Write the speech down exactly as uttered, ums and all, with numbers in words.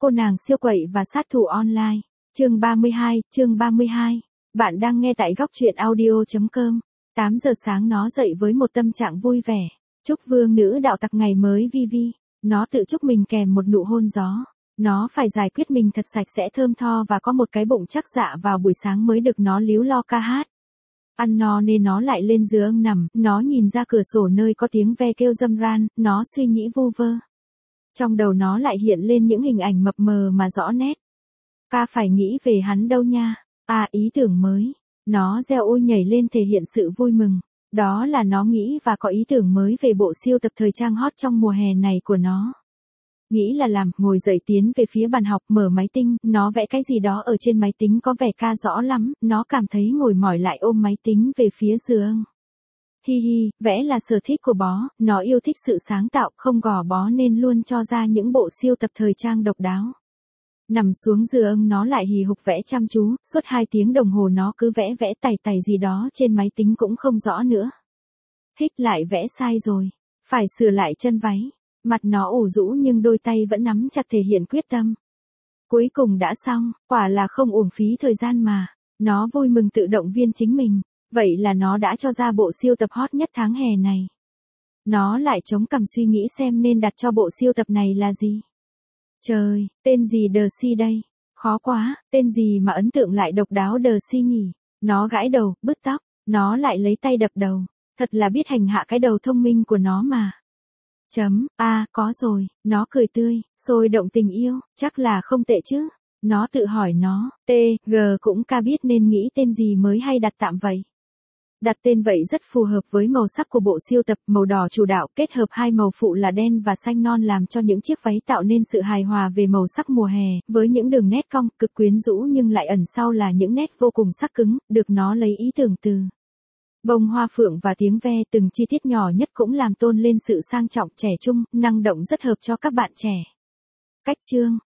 cô nàng siêu quậy và sát thủ online. Chương ba mươi hai, chương ba mươi hai. Bạn đang nghe tại góc truyện audio chấm com. tám giờ sáng nó dậy với một tâm trạng vui vẻ. Chúc vương nữ đạo tặc ngày mới vi vi. Nó tự chúc mình kèm một nụ hôn gió. Nó phải giải quyết mình thật sạch sẽ thơm tho và có một cái bụng chắc dạ vào buổi sáng mới được nó líu lo ca hát. Ăn no nên nó lại lên giường nằm, nó nhìn ra cửa sổ nơi có tiếng ve kêu râm ran, nó suy nghĩ vu vơ. Trong đầu nó lại hiện lên những hình ảnh mập mờ mà rõ nét. Ca phải nghĩ về hắn đâu nha. À, ý tưởng mới. Nó reo ôi nhảy lên thể hiện sự vui mừng. Đó là nó nghĩ và có ý tưởng mới về bộ siêu tập thời trang hot trong mùa hè này của nó. Nghĩ là làm, ngồi dậy tiến về phía bàn học, mở máy tính, nó vẽ cái gì đó ở trên máy tính có vẻ ca rõ lắm, nó cảm thấy ngồi mỏi lại ôm máy tính về phía giường. Hi hi, vẽ là sở thích của bó, nó yêu thích sự sáng tạo, không gò bó nên luôn cho ra những bộ siêu tập thời trang độc đáo. Nằm xuống giường nó lại hì hục vẽ chăm chú, suốt hai tiếng đồng hồ nó cứ vẽ vẽ tày tày gì đó trên máy tính cũng không rõ nữa. Hích lại vẽ sai rồi, phải sửa lại chân váy. Mặt nó ủ rũ nhưng đôi tay vẫn nắm chặt thể hiện quyết tâm. Cuối cùng đã xong, quả là không uổng phí thời gian mà. Nó vui mừng tự động viên chính mình. Vậy là nó đã cho ra bộ siêu tập hot nhất tháng hè này. Nó lại chống cằm suy nghĩ xem nên đặt cho bộ siêu tập này là gì. Trời, tên gì đờ si đây? Khó quá, tên gì mà ấn tượng lại độc đáo đờ si nhỉ? Nó gãi đầu, bứt tóc, nó lại lấy tay đập đầu. Thật là biết hành hạ cái đầu thông minh của nó mà. Chấm, a à, có rồi, nó cười tươi, sôi động tình yêu, chắc là không tệ chứ. Nó tự hỏi nó, T, G cũng ca biết nên nghĩ tên gì mới hay đặt tạm vậy. Đặt tên vậy rất phù hợp với màu sắc của bộ siêu tập, màu đỏ chủ đạo kết hợp hai màu phụ là đen và xanh non làm cho những chiếc váy tạo nên sự hài hòa về màu sắc mùa hè, với những đường nét cong cực quyến rũ nhưng lại ẩn sau là những nét vô cùng sắc cứng, được nó lấy ý tưởng từ bông hoa phượng và tiếng ve, từng chi tiết nhỏ nhất cũng làm tôn lên sự sang trọng trẻ trung, năng động rất hợp cho các bạn trẻ. Cách chương,